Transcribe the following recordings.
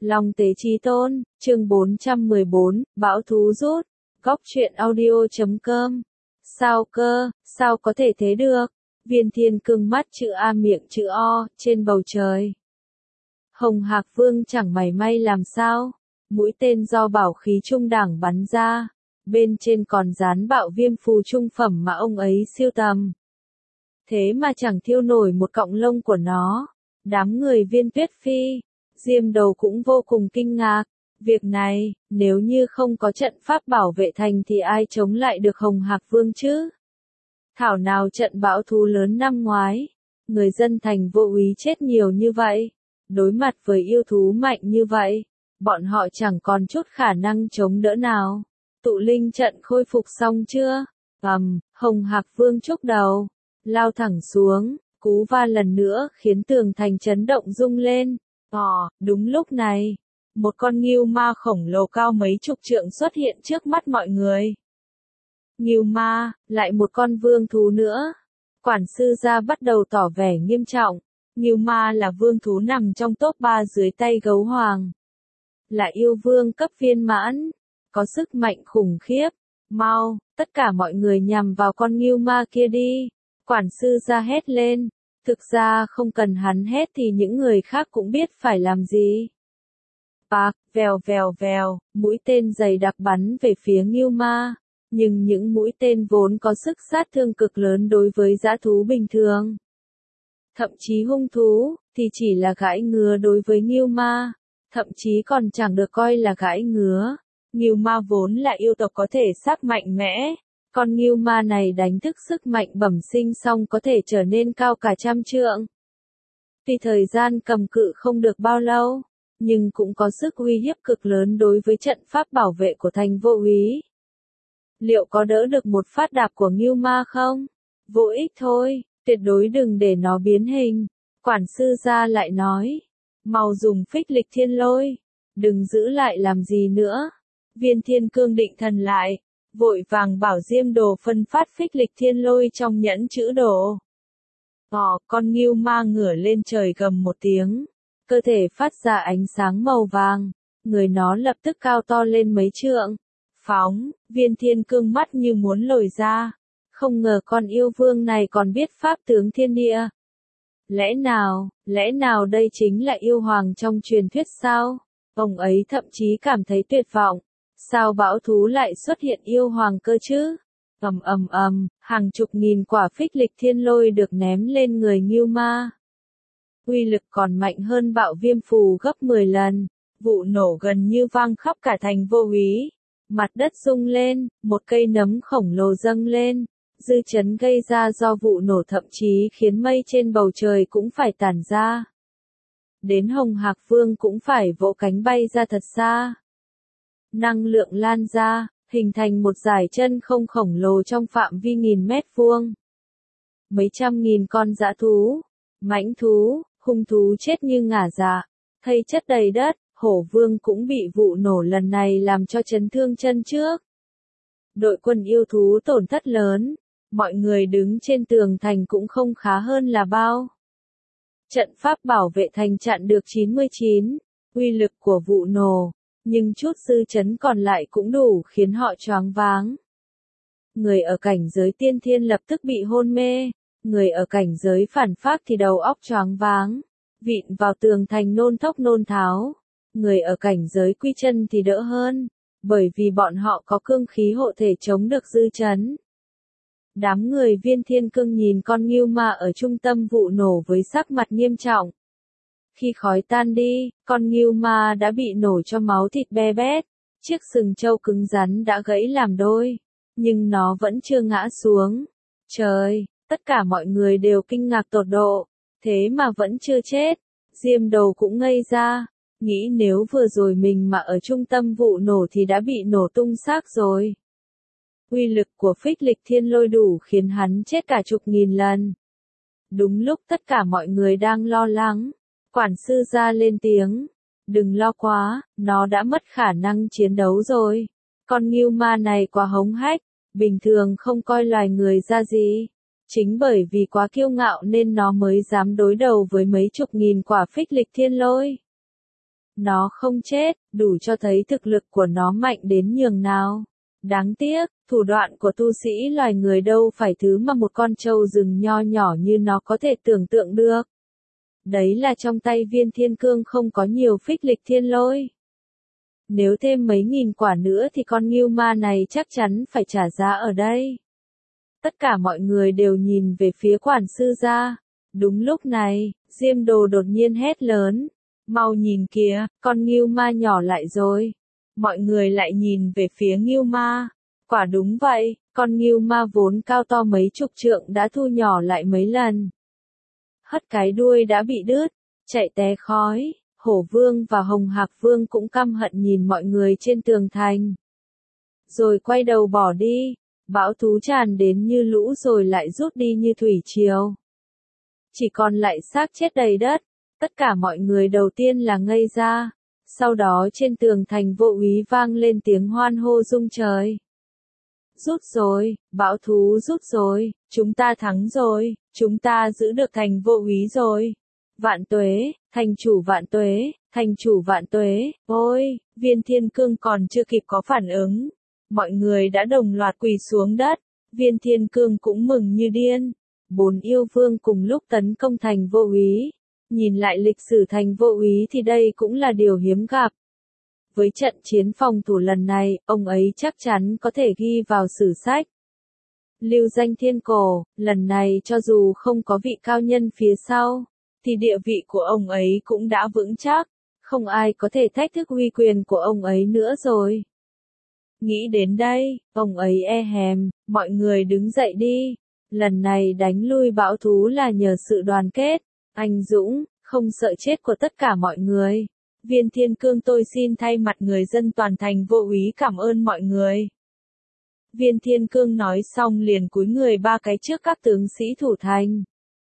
Long Tế Chí Tôn, chương 414, Bão Thú Rút, Góc truyện audio.com. Sao cơ, sao có thể thế được? Viên Thiên Cương mắt chữ A miệng chữ O, trên bầu trời. Hồng Hạc Vương chẳng mảy may làm sao, mũi tên do bảo khí trung đẳng bắn ra, bên trên còn dán bạo viêm phù trung phẩm mà ông ấy siêu tầm. Thế mà chẳng thiêu nổi một cọng lông của nó. Đám người Viên Tuyết Phi, Diêm Đầu cũng vô cùng kinh ngạc. Việc này, nếu như không có trận pháp bảo vệ thành thì ai chống lại được Hồng Hạc Vương chứ? Thảo nào trận bão thú lớn năm ngoái, người dân thành vô úy chết nhiều như vậy. Đối mặt với yêu thú mạnh như vậy, bọn họ chẳng còn chút khả năng chống đỡ nào. Tụ linh trận khôi phục xong chưa? Hồng Hạc Vương chốc đầu, lao thẳng xuống, cú va lần nữa khiến tường thành chấn động rung lên. Đúng lúc này, một con ngưu ma khổng lồ cao mấy chục trượng xuất hiện trước mắt mọi người. Ngưu ma, lại một con vương thú nữa. Quản sư gia bắt đầu tỏ vẻ nghiêm trọng. Ngưu ma là vương thú nằm trong top 3 dưới tay gấu hoàng. Là yêu vương cấp viên mãn, có sức mạnh khủng khiếp. Mau, tất cả mọi người nhằm vào con ngưu ma kia đi. Quản sư gia hét lên. Thực ra không cần hắn hét thì những người khác cũng biết phải làm gì. Vèo vèo vèo, mũi tên dày đặc bắn về phía ngưu ma. Nhưng những mũi tên vốn có sức sát thương cực lớn đối với dã thú bình thường. Thậm chí hung thú, thì chỉ là gãi ngứa đối với ngưu ma. Thậm chí còn chẳng được coi là gãi ngứa. Ngưu ma vốn là yêu tộc có thể xác mạnh mẽ. Con ngưu ma này đánh thức sức mạnh bẩm sinh xong có thể trở nên cao cả trăm trượng. Tuy thời gian cầm cự không được bao lâu, nhưng cũng có sức uy hiếp cực lớn đối với trận pháp bảo vệ của thành vô úy. Liệu có đỡ được một phát đạp của ngưu ma không? Vô ích thôi, tuyệt đối đừng để nó biến hình. Quản sư gia lại nói, mau dùng phích lịch thiên lôi, đừng giữ lại làm gì nữa. Viên Thiên Cương định thần lại, vội vàng bảo Diêm Đồ phân phát phích lịch thiên lôi trong nhẫn chữ đồ. Con ngưu ma ngửa lên trời gầm một tiếng, cơ thể phát ra ánh sáng màu vàng, người nó lập tức cao to lên mấy trượng. Phóng, Viên Thiên Cương mắt như muốn lồi ra, không ngờ con yêu vương này còn biết pháp tướng thiên địa. Lẽ nào đây chính là yêu hoàng trong truyền thuyết sao? Ông ấy thậm chí cảm thấy tuyệt vọng. Sao bão thú lại xuất hiện yêu hoàng cơ chứ? Hàng chục nghìn quả phích lịch thiên lôi được ném lên người ngưu ma. Uy lực còn mạnh hơn bạo viêm phù gấp 10 lần, vụ nổ gần như vang khắp cả thành vô úy. Mặt đất rung lên, một cây nấm khổng lồ dâng lên, dư chấn gây ra do vụ nổ thậm chí khiến mây trên bầu trời cũng phải tản ra. Đến Hồng Hạc Vương cũng phải vỗ cánh bay ra thật xa. Năng lượng lan ra, hình thành một dải chân không khổng lồ trong phạm vi nghìn mét vuông. Mấy trăm nghìn con dã thú, mãnh thú, hung thú chết như ngả dạ, thây chất đầy đất. Hổ Vương cũng bị vụ nổ lần này làm cho chấn thương chân trước. Đội quân yêu thú tổn thất lớn, mọi người đứng trên tường thành cũng không khá hơn là bao. Trận pháp bảo vệ thành chặn được 99, uy lực của vụ nổ, nhưng chút dư chấn còn lại cũng đủ khiến họ choáng váng. Người ở cảnh giới tiên thiên lập tức bị hôn mê, người ở cảnh giới phản phác thì đầu óc choáng váng, vịn vào tường thành nôn thốc nôn tháo. Người ở cảnh giới quy chân thì đỡ hơn, bởi vì bọn họ có cương khí hộ thể chống được dư chấn. Đám người Viên Thiên Cương nhìn con ngưu ma ở trung tâm vụ nổ với sắc mặt nghiêm trọng. Khi khói tan đi, con ngưu ma đã bị nổ cho máu thịt be bét, chiếc sừng trâu cứng rắn đã gãy làm đôi, nhưng nó vẫn chưa ngã xuống. Trời, tất cả mọi người đều kinh ngạc tột độ, thế mà vẫn chưa chết. Diêm Đầu cũng ngây ra. Nghĩ nếu vừa rồi mình mà ở trung tâm vụ nổ thì đã bị nổ tung xác rồi. Uy lực của phích lịch thiên lôi đủ khiến hắn chết cả chục nghìn lần. Đúng lúc tất cả mọi người đang lo lắng, quản sư gia lên tiếng. Đừng lo quá, nó đã mất khả năng chiến đấu rồi. Con ngưu ma này quá hống hách, bình thường không coi loài người ra gì. Chính bởi vì quá kiêu ngạo nên nó mới dám đối đầu với mấy chục nghìn quả phích lịch thiên lôi. Nó không chết, đủ cho thấy thực lực của nó mạnh đến nhường nào. Đáng tiếc, thủ đoạn của tu sĩ loài người đâu phải thứ mà một con trâu rừng nho nhỏ như nó có thể tưởng tượng được. Đấy là trong tay Viên Thiên Cương không có nhiều phích lịch thiên lôi. Nếu thêm mấy nghìn quả nữa thì con ngưu ma này chắc chắn phải trả giá ở đây. Tất cả mọi người đều nhìn về phía quản sư gia. Đúng lúc này, Diêm Đồ đột nhiên hét lớn. Mau nhìn kìa, con ngưu ma nhỏ lại rồi. Mọi người lại nhìn về phía ngưu ma. Quả đúng vậy, con ngưu ma vốn cao to mấy chục trượng đã thu nhỏ lại mấy lần. Hất cái đuôi đã bị đứt, chạy té khói. Hổ Vương và Hồng Hạc Vương cũng căm hận nhìn mọi người trên tường thành. Rồi quay đầu bỏ đi, bão thú tràn đến như lũ rồi lại rút đi như thủy triều. Chỉ còn lại xác chết đầy đất, tất cả mọi người đầu tiên là ngây ra, sau đó trên tường thành Vô Úy vang lên tiếng hoan hô rung trời. Rút rồi, bão thú rút rồi, chúng ta thắng rồi, chúng ta giữ được thành Vô Úy rồi. Vạn tuế, thành chủ vạn tuế, thành chủ vạn tuế, ôi, Viên Thiên Cương còn chưa kịp có phản ứng. Mọi người đã đồng loạt quỳ xuống đất, Viên Thiên Cương cũng mừng như điên. 4 yêu vương cùng lúc tấn công thành Vô Úy. Nhìn lại lịch sử thành Vô Úy thì đây cũng là điều hiếm gặp. Với trận chiến phòng thủ lần này, ông ấy chắc chắn có thể ghi vào sử sách. Lưu danh thiên cổ, lần này cho dù không có vị cao nhân phía sau, thì địa vị của ông ấy cũng đã vững chắc, không ai có thể thách thức uy quyền của ông ấy nữa rồi. Nghĩ đến đây, ông ấy e hèm, mọi người đứng dậy đi. Lần này đánh lui bão thú là nhờ sự đoàn kết, anh dũng, không sợ chết của tất cả mọi người. Viên Thiên Cương tôi xin thay mặt người dân toàn thành Vô Úy cảm ơn mọi người. Viên Thiên Cương nói xong liền cúi người 3 cái trước các tướng sĩ thủ thành.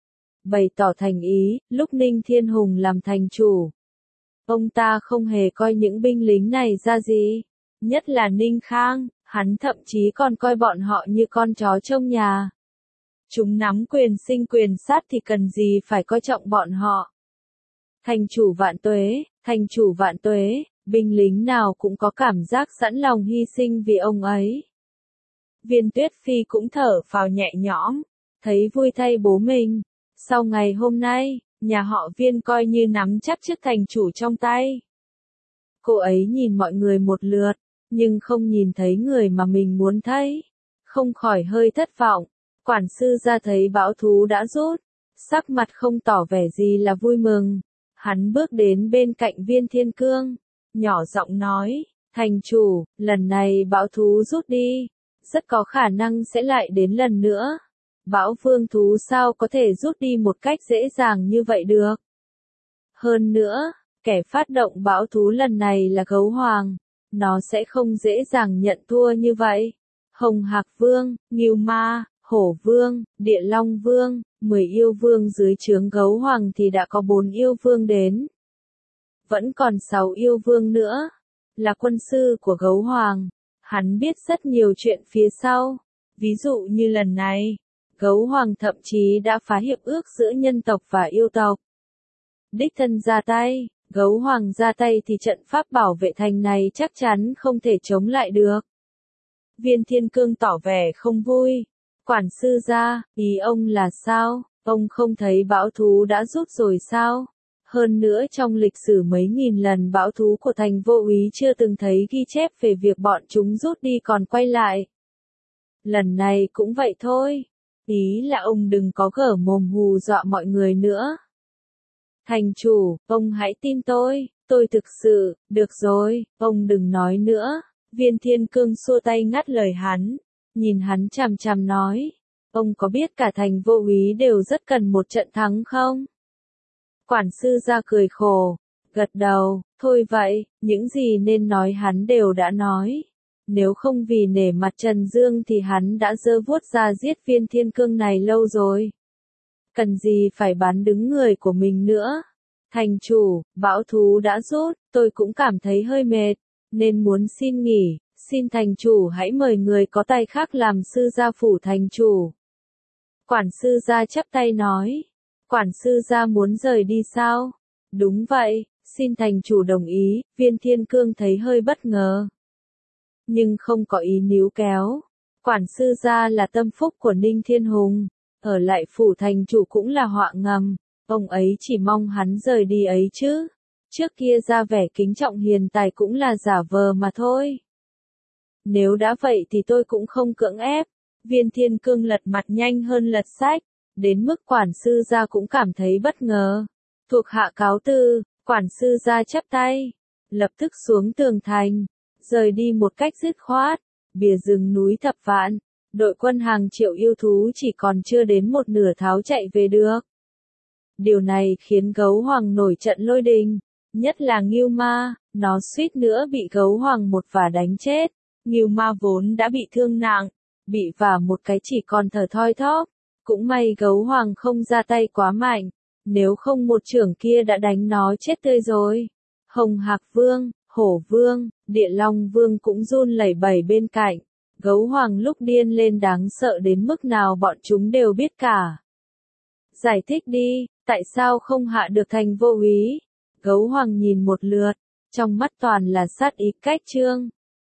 Bày tỏ thành ý, lúc Ninh Thiên Hùng làm thành chủ. Ông ta không hề coi những binh lính này ra gì. Nhất là Ninh Khang, hắn thậm chí còn coi bọn họ như con chó trong nhà. Chúng nắm quyền sinh quyền sát thì cần gì phải coi trọng bọn họ. Thành chủ vạn tuế, thành chủ vạn tuế, binh lính nào cũng có cảm giác sẵn lòng hy sinh vì ông ấy. Viên Tuyết Phi cũng thở phào nhẹ nhõm, thấy vui thay bố mình. Sau ngày hôm nay, nhà họ Viên coi như nắm chắc chức thành chủ trong tay. Cô ấy nhìn mọi người một lượt, nhưng không nhìn thấy người mà mình muốn thấy. Không khỏi hơi thất vọng. Quản sư ra thấy bão thú đã rút, sắc mặt không tỏ vẻ gì là vui mừng. Hắn bước đến bên cạnh Viên Thiên Cương, nhỏ giọng nói, thành chủ, lần này bão thú rút đi, rất có khả năng sẽ lại đến lần nữa. Bão vương thú sao có thể rút đi một cách dễ dàng như vậy được? Hơn nữa, kẻ phát động bão thú lần này là gấu hoàng, nó sẽ không dễ dàng nhận thua như vậy. Hồng Hạc Vương, Ngưu Ma, Hổ Vương, Địa Long Vương, 10 yêu vương dưới trướng gấu hoàng thì đã có 4 yêu vương đến. Vẫn còn 6 yêu vương nữa, là quân sư của gấu hoàng. Hắn biết rất nhiều chuyện phía sau. Ví dụ như lần này, gấu hoàng thậm chí đã phá hiệp ước giữa nhân tộc và yêu tộc. Đích thân ra tay, gấu hoàng ra tay thì trận pháp bảo vệ thành này chắc chắn không thể chống lại được. Viên Thiên Cương tỏ vẻ không vui. Quản sư gia, ý ông là sao? Ông không thấy bão thú đã rút rồi sao? Hơn nữa trong lịch sử mấy nghìn lần bão thú của thành Vô Úy chưa từng thấy ghi chép về việc bọn chúng rút đi còn quay lại. Lần này cũng vậy thôi. Ý là ông đừng có gở mồm hù dọa mọi người nữa. Thành chủ, ông hãy tin tôi thực sự, được rồi, ông đừng nói nữa. Viên Thiên Cương xua tay ngắt lời hắn, nhìn hắn chằm chằm nói, ông có biết cả thành Vô Úy đều rất cần một trận thắng không? Quản sư ra cười khổ, gật đầu, thôi vậy, những gì nên nói hắn đều đã nói. Nếu không vì nể mặt Trần Dương thì hắn đã giơ vuốt ra giết Viên Thiên Cương này lâu rồi. Cần gì phải bán đứng người của mình nữa. Thành chủ, bão thú đã rút, tôi cũng cảm thấy hơi mệt, nên muốn xin nghỉ, xin thành chủ hãy mời người có tay khác làm sư gia phủ thành chủ. Quản sư gia chắp tay nói, quản sư gia muốn rời đi sao? Đúng vậy, Xin thành chủ đồng ý, Viên Thiên Cương thấy hơi bất ngờ. Nhưng không có ý níu kéo. Quản sư gia là tâm phúc của Ninh Thiên Hùng, ở lại phủ thành chủ cũng là họa ngầm, ông ấy chỉ mong hắn rời đi ấy chứ. Trước kia ra vẻ kính trọng hiền tài cũng là giả vờ mà thôi. Nếu đã vậy thì tôi cũng không cưỡng ép. Viên Thiên Cương lật mặt nhanh hơn lật sách, đến mức quản sư gia cũng cảm thấy bất ngờ. Thuộc hạ cáo từ, quản sư gia chắp tay, lập tức xuống tường thành, rời đi một cách dứt khoát. Bìa rừng núi thập vạn, đội quân hàng triệu yêu thú chỉ còn chưa đến một nửa tháo chạy về được. Điều này khiến gấu hoàng nổi trận lôi đình, nhất là Ngưu Ma, nó suýt nữa bị gấu hoàng một vả đánh chết. Ngưu Ma vốn đã bị thương nặng, bị vả một cái chỉ còn thở thoi thóp, cũng may gấu hoàng không ra tay quá mạnh, nếu không một chưởng kia đã đánh nó chết tươi rồi. Hồng Hạc Vương, Hổ Vương, Địa Long Vương cũng run lẩy bẩy bên cạnh. Gấu hoàng lúc điên lên đáng sợ đến mức nào bọn chúng đều biết cả. Giải thích đi, tại sao không hạ được thành vô úy? Gấu hoàng nhìn một lượt, trong mắt toàn là sát ý cách trương.